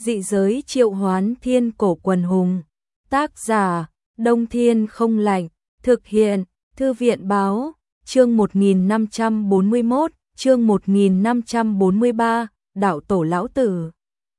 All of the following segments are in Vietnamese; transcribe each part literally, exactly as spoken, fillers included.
Dị giới triệu hoán thiên cổ quần hùng. Tác giả, Đông Thiên không lạnh. Thực hiện, Thư viện báo. Chương một nghìn năm trăm bốn mươi mốt, chương một nghìn năm trăm bốn mươi ba, đạo tổ lão tử.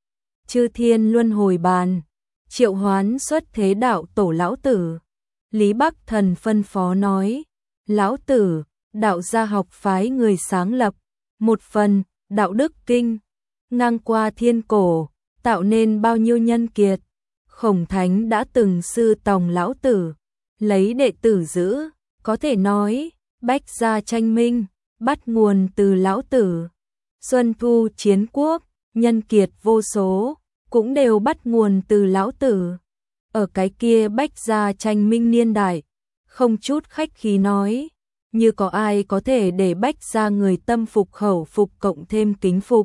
Chư thiên luân hồi bàn, triệu hoán xuất thế đạo tổ lão tử. Lý Bắc Thần phân phó nói, lão tử, đạo gia học phái người sáng lập, một phần, đạo đức kinh, ngang qua thiên cổ, tạo nên bao nhiêu nhân kiệt. Khổng Thánh đã từng sư tòng lão tử, lấy đệ tử giữ, có thể nói, bách gia tranh minh, bắt nguồn từ lão tử. Xuân thu chiến quốc, nhân kiệt vô số, cũng đều bắt nguồn từ lão tử. Ở cái kia bách gia tranh minh niên đại, không chút khách khí nói, như có ai có thể để bách gia người tâm phục khẩu phục cộng thêm kính phục.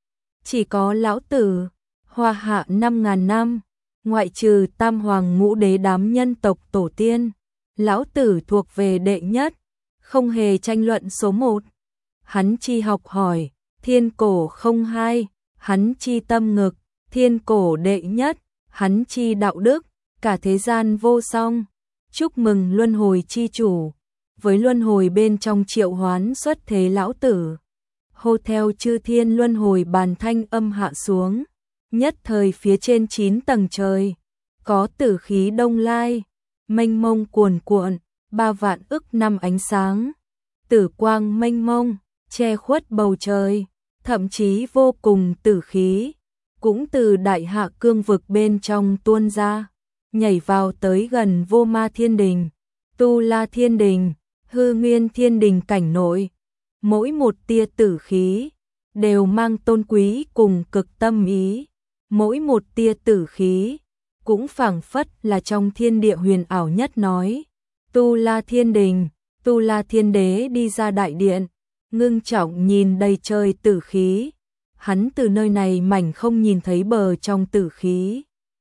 Chỉ có lão tử, hoa hạ năm ngàn năm, ngoại trừ tam hoàng ngũ đế đám nhân tộc tổ tiên, lão tử thuộc về đệ nhất, không hề tranh luận số một. Hắn chi học hỏi, thiên cổ không hai, hắn chi tâm ngực, thiên cổ đệ nhất, hắn chi đạo đức, cả thế gian vô song. Chúc mừng luân hồi chi chủ, với luân hồi bên trong triệu hoán xuất thế lão tử. Hô theo chư thiên luân hồi bàn thanh âm hạ xuống, nhất thời phía trên chín tầng trời, có tử khí đông lai, mênh mông cuồn cuộn, ba vạn ức năm ánh sáng, tử quang mênh mông, che khuất bầu trời, thậm chí vô cùng tử khí, cũng từ đại hạ cương vực bên trong tuôn ra, nhảy vào tới gần Vô Ma Thiên Đình, Tu La Thiên Đình, Hư Nguyên Thiên Đình cảnh nội. Mỗi một tia tử khí đều mang tôn quý cùng cực tâm ý, mỗi một tia tử khí cũng phảng phất là trong thiên địa huyền ảo nhất nói. Tu La Thiên Đình, Tu La Thiên Đế đi ra đại điện, ngưng trọng nhìn đầy trời tử khí. Hắn từ nơi này mảnh không nhìn thấy bờ trong tử khí,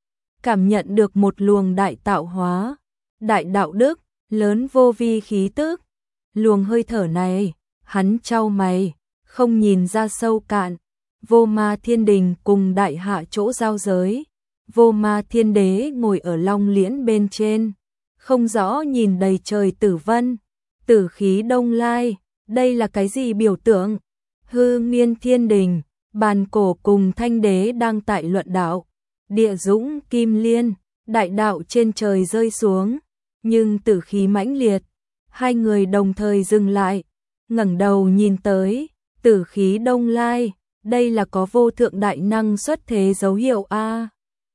cảm nhận được một luồng đại tạo hóa, đại đạo đức, lớn vô vi khí tức. Luồng hơi thở này, hắn chau mày, không nhìn ra sâu cạn. Vô Ma Thiên Đình cùng đại hạ chỗ giao giới, Vô Ma Thiên Đế ngồi ở long liễn bên trên, không rõ nhìn đầy trời tử vân, tử khí đông lai, đây là cái gì biểu tượng? Hư Nguyên Thiên Đình, Bàn Cổ cùng Thanh Đế đang tại luận đạo, Địa Dũng Kim Liên, đại đạo trên trời rơi xuống, nhưng tử khí mãnh liệt, hai người đồng thời dừng lại, ngẩng đầu nhìn tới, tử khí đông lai, đây là có vô thượng đại năng xuất thế dấu hiệu a.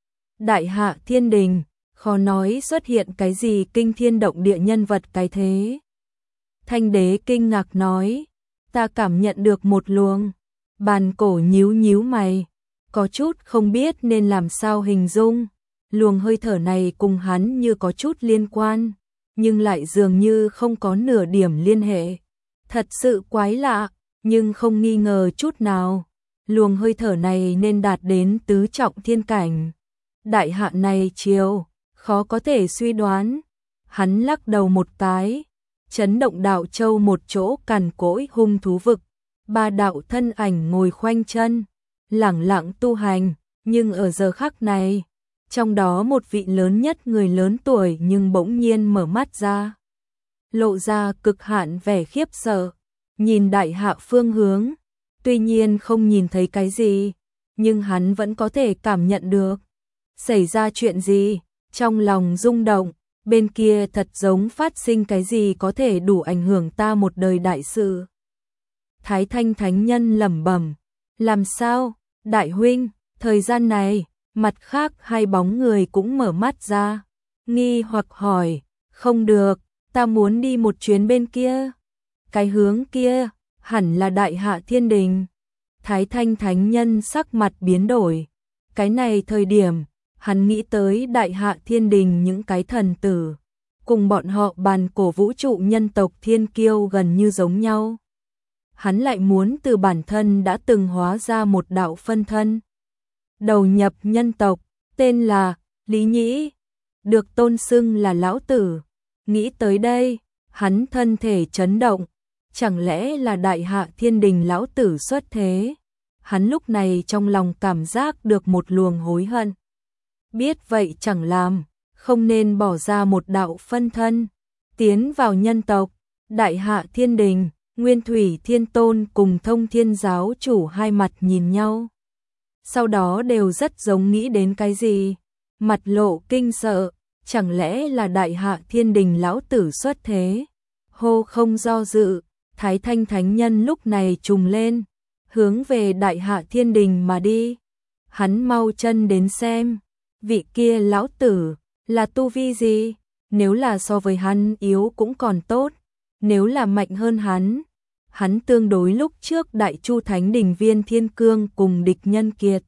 Đại hạ Thiên Đình, khó nói xuất hiện cái gì kinh thiên động địa nhân vật cái thế. Thanh Đế kinh ngạc nói, ta cảm nhận được một luồng. Bàn Cổ nhíu nhíu mày, có chút không biết nên làm sao hình dung. Luồng hơi thở này cùng hắn như có chút liên quan, nhưng lại dường như không có nửa điểm liên hệ. Thật sự quái lạ, nhưng không nghi ngờ chút nào. Luồng hơi thở này nên đạt đến tứ trọng thiên cảnh. Đại hạ này chiều, khó có thể suy đoán. Hắn lắc đầu một cái, chấn động đạo châu một chỗ cằn cỗi hung thú vực. Ba đạo thân ảnh ngồi khoanh chân, lẳng lặng tu hành, nhưng ở giờ khắc này, trong đó một vị lớn nhất người lớn tuổi nhưng bỗng nhiên mở mắt ra, lộ ra cực hạn vẻ khiếp sợ, nhìn đại hạ phương hướng, tuy nhiên không nhìn thấy cái gì, nhưng hắn vẫn có thể cảm nhận được. Xảy ra chuyện gì? Trong lòng rung động, bên kia thật giống phát sinh cái gì có thể đủ ảnh hưởng ta một đời đại sự. Thái Thanh Thánh Nhân lẩm bẩm, làm sao, đại huynh, thời gian này, mặt khác hai bóng người cũng mở mắt ra, nghi hoặc hỏi, không được, ta muốn đi một chuyến bên kia. Cái hướng kia, hẳn là Đại Hạ Thiên Đình. Thái Thanh Thánh Nhân sắc mặt biến đổi, cái này thời điểm, hắn nghĩ tới Đại Hạ Thiên Đình những cái thần tử, cùng bọn họ Bàn Cổ vũ trụ nhân tộc thiên kiêu gần như giống nhau. Hắn lại muốn từ bản thân đã từng hóa ra một đạo phân thân, đầu nhập nhân tộc, tên là Lý Nhĩ, được tôn xưng là lão tử. Nghĩ tới đây, hắn thân thể chấn động, chẳng lẽ là Đại Hạ Thiên Đình lão tử xuất thế? hắn lúc này trong lòng cảm giác được một luồng hối hận. Biết vậy chẳng làm, không nên bỏ ra một đạo phân thân, tiến vào nhân tộc. Đại Hạ Thiên Đình, Nguyên Thủy Thiên Tôn cùng Thông Thiên giáo chủ hai mặt nhìn nhau. Sau đó đều rất giống nghĩ đến cái gì, mặt lộ kinh sợ, chẳng lẽ là Đại Hạ Thiên Đình lão tử xuất thế. Hô không do dự, Thái Thanh Thánh Nhân lúc này trùng lên, hướng về Đại Hạ Thiên Đình mà đi. Hắn mau chân đến xem, vị kia lão tử là tu vi gì, nếu là so với hắn yếu cũng còn tốt, nếu là mạnh hơn hắn, hắn tương đối lúc trước Đại Chu Thánh Đình Viên Thiên Cương cùng địch nhân kiệt.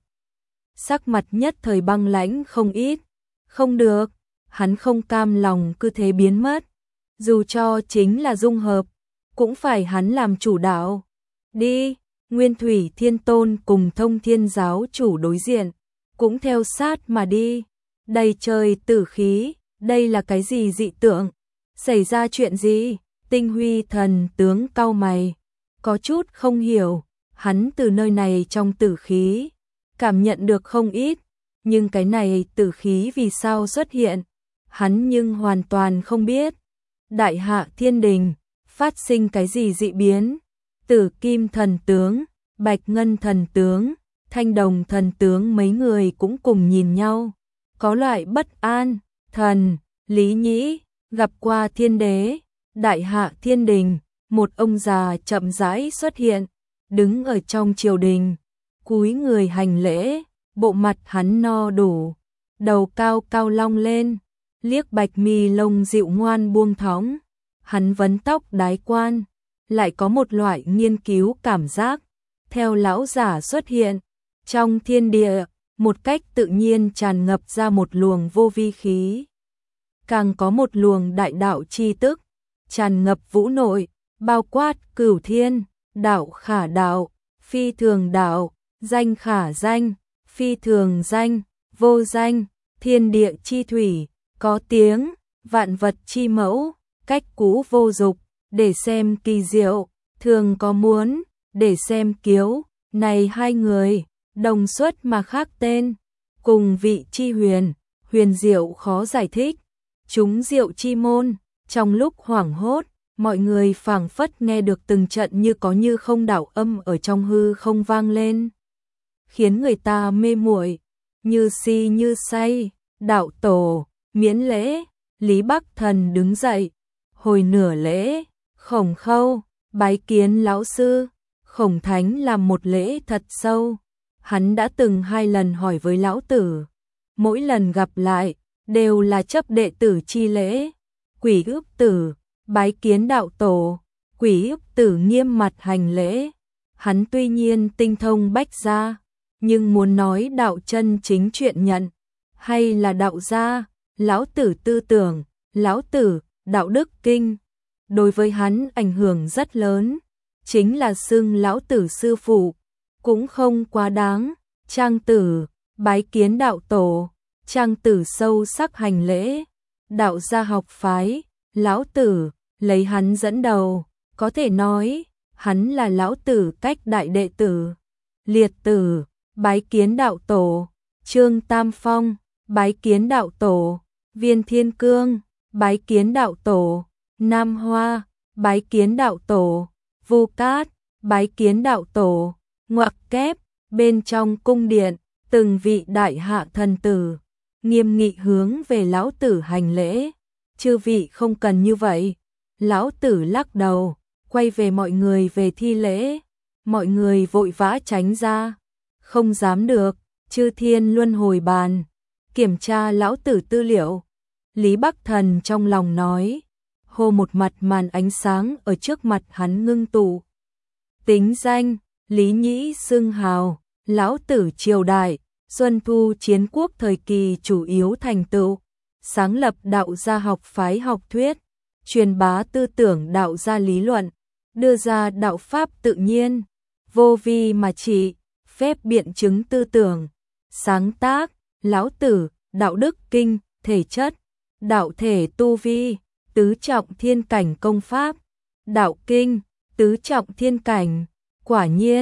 Sắc mặt nhất thời băng lãnh không ít, không được, hắn không cam lòng cứ thế biến mất, dù cho chính là dung hợp, cũng phải hắn làm chủ đạo. Đi, Nguyên Thủy Thiên Tôn cùng Thông Thiên giáo chủ đối diện, cũng theo sát mà đi. Đầy trời tử khí, đây là cái gì dị tượng? Xảy ra chuyện gì? Tinh Huy thần tướng cau mày, có chút không hiểu, hắn từ nơi này trong tử khí, cảm nhận được không ít, nhưng cái này tử khí vì sao xuất hiện, hắn nhưng hoàn toàn không biết. Đại Hạ Thiên Đình, phát sinh cái gì dị biến? Tử Kim thần tướng, Bạch Ngân thần tướng, Thanh Đồng thần tướng mấy người cũng cùng nhìn nhau, có loại bất an. Thần, Lý Nhĩ, gặp qua thiên đế. Đại Hạ Thiên Đình, một ông già chậm rãi xuất hiện, đứng ở trong triều đình, cúi người hành lễ, bộ mặt hắn no đủ, đầu cao cao long lên, liếc bạch mi lông dịu ngoan buông thõng, hắn vấn tóc đái quan, lại có một loại nghiên cứu cảm giác. Theo lão giả xuất hiện, trong thiên địa, một cách tự nhiên tràn ngập ra một luồng vô vi khí, càng có một luồng đại đạo chi tức tràn ngập vũ nội, bao quát cửu thiên, đạo khả đạo, phi thường đạo, danh khả danh, phi thường danh, vô danh, thiên địa chi thủy, có tiếng, vạn vật chi mẫu, cách cũ vô dục, để xem kỳ diệu, thường có muốn, để xem kiếu. Này hai người, đồng xuất mà khác tên, cùng vị chi huyền, huyền diệu khó giải thích, chúng diệu chi môn. Trong lúc hoảng hốt, mọi người phảng phất nghe được từng trận như có như không đạo âm ở trong hư không vang lên, khiến người ta mê muội, như si như say. Đạo tổ, miễn lễ. Lý Bắc Thần đứng dậy, hồi nửa lễ. Khổng Khâu, bái kiến lão sư. Khổng Thánh làm một lễ thật sâu, hắn đã từng hai lần hỏi với lão tử, mỗi lần gặp lại đều là chấp đệ tử chi lễ. Quỷ Ước Tử, bái kiến đạo tổ. Quỷ Ước Tử nghiêm mặt hành lễ. Hắn tuy nhiên tinh thông bách gia, nhưng muốn nói đạo chân chính chuyện nhận, hay là đạo gia, lão tử tư tưởng, lão tử, đạo đức kinh, đối với hắn ảnh hưởng rất lớn, chính là xưng lão tử sư phụ, cũng không quá đáng. Trang Tử, bái kiến đạo tổ. Trang Tử sâu sắc hành lễ. Đạo gia học phái, lão tử, lấy hắn dẫn đầu, có thể nói, hắn là lão tử cách đại đệ tử. Liệt Tử, bái kiến đạo tổ. Trương Tam Phong, bái kiến đạo tổ. Viên Thiên Cương, bái kiến đạo tổ. Nam Hoa, bái kiến đạo tổ. Vu Cát, bái kiến đạo tổ. Ngoặc kép, bên trong cung điện, từng vị đại hạ thần tử, nghiêm nghị hướng về lão tử hành lễ. Chư vị không cần như vậy. Lão tử lắc đầu, quay về mọi người về thi lễ. Mọi người vội vã tránh ra, không dám được. Chư thiên luân hồi bàn, kiểm tra lão tử tư liệu. Lý Bắc Thần trong lòng nói, hô một mặt màn ánh sáng ở trước mặt hắn ngưng tụ. Tính danh, Lý Nhĩ xưng hào, lão tử triều đại, Xuân Thu Chiến Quốc thời kỳ chủ yếu thành tựu, sáng lập đạo gia học phái học thuyết, truyền bá tư tưởng đạo gia lý luận, đưa ra đạo pháp tự nhiên, vô vi mà trị, phép biện chứng tư tưởng. Sáng tác, lão tử, đạo đức kinh, thể chất, đạo thể tu vi, tứ trọng thiên cảnh công pháp, đạo kinh, tứ trọng thiên cảnh. Quả nhiên,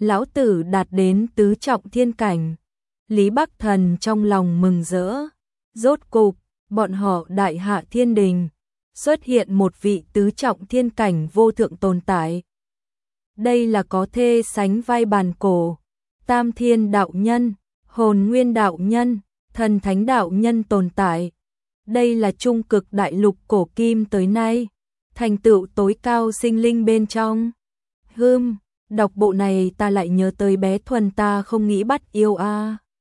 lão tử đạt đến tứ trọng thiên cảnh. Lý Bắc Thần trong lòng mừng rỡ, rốt cục, bọn họ đại hạ thiên đình, xuất hiện một vị tứ trọng thiên cảnh vô thượng tồn tại. Đây là có thể sánh vai bàn cổ, Tam Thiên đạo nhân, Hồn Nguyên đạo nhân, Thần Thánh đạo nhân tồn tại. Đây là trung cực đại lục cổ kim tới nay, thành tựu tối cao sinh linh bên trong. Hừm, đọc bộ này ta lại nhớ tới bé Thuần ta không nghĩ bắt yêu a. À.